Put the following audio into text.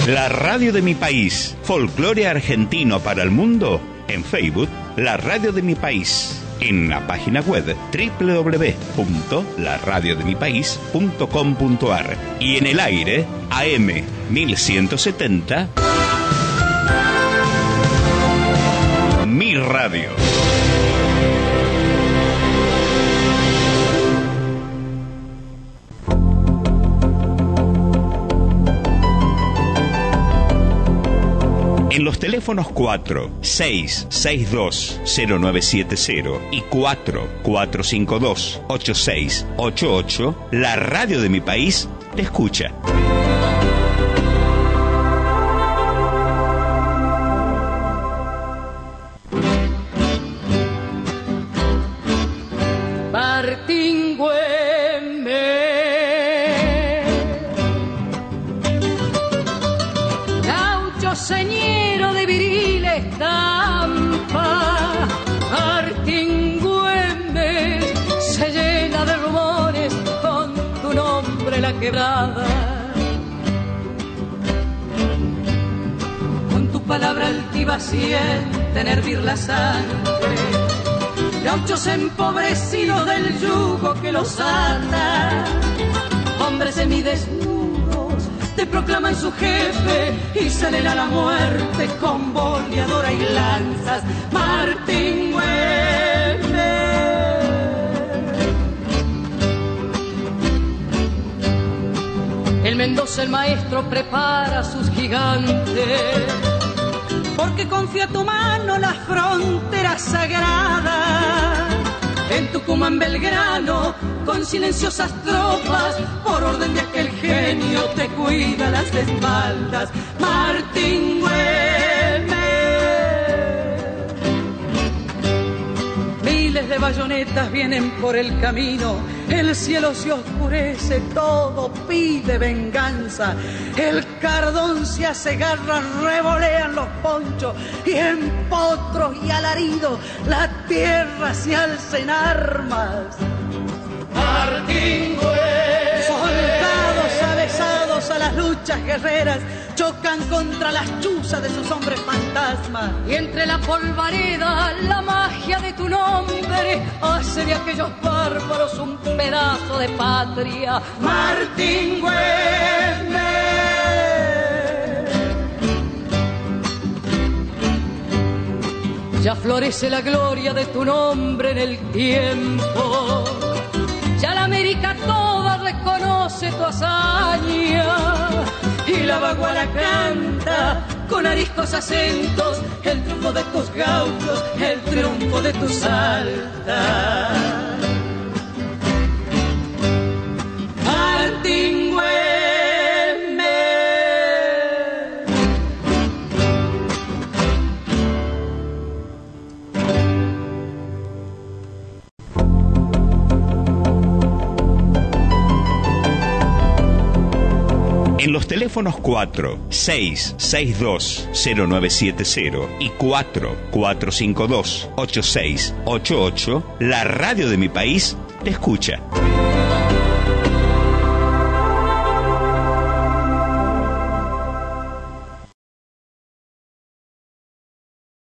La radio de mi país, folclore argentino para el mundo. En Facebook, La Radio de mi País. En la página web www.laradiodemipaís.com.ar. Y en el aire, AM 1170. Mi radio. En los teléfonos 4662-0970 y 4452-8688, la radio de mi país te escucha. Martín Güemes, gaucho señero de viril estampa. Martín Güemes se llena de rumores con tu nombre la quebrada. Con tu palabra altiva sienten hervir la sangre. Gauchos empobrecidos del yugo que los ata, hombres semidesnudos te proclaman su jefe y salen a la muerte con boleadora y lanzas. Martín Güemes. El Mendoza, el maestro, prepara a sus gigantes, porque confía a tu mano la frontera sagrada. En Tucumán, Belgrano, con silenciosas tropas, por orden de aquel genio te cuida las espaldas. Martín Güemes. Miles de bayonetas vienen por el camino, el cielo se oscurece, todo pide venganza. El cardón se hace garra, revolean los ponchos y en potros y alaridos la tierra se alza en armas. Martín Güemes. Soldados avesados a las luchas guerreras chocan contra las chuzas de sus hombres fantasmas. Y entre la polvareda la magia de tu nombre hace de aquellos bárbaros un pedazo de patria. Martín Güemes. Ya florece la gloria de tu nombre en el tiempo. Ya la América toda reconoce tu hazaña. Y la baguala canta con ariscos acentos el triunfo de tus gauchos, el triunfo de tus altas. Martín Güemes. En los teléfonos 4662-0970 y 4452-8688, la radio de mi país te escucha.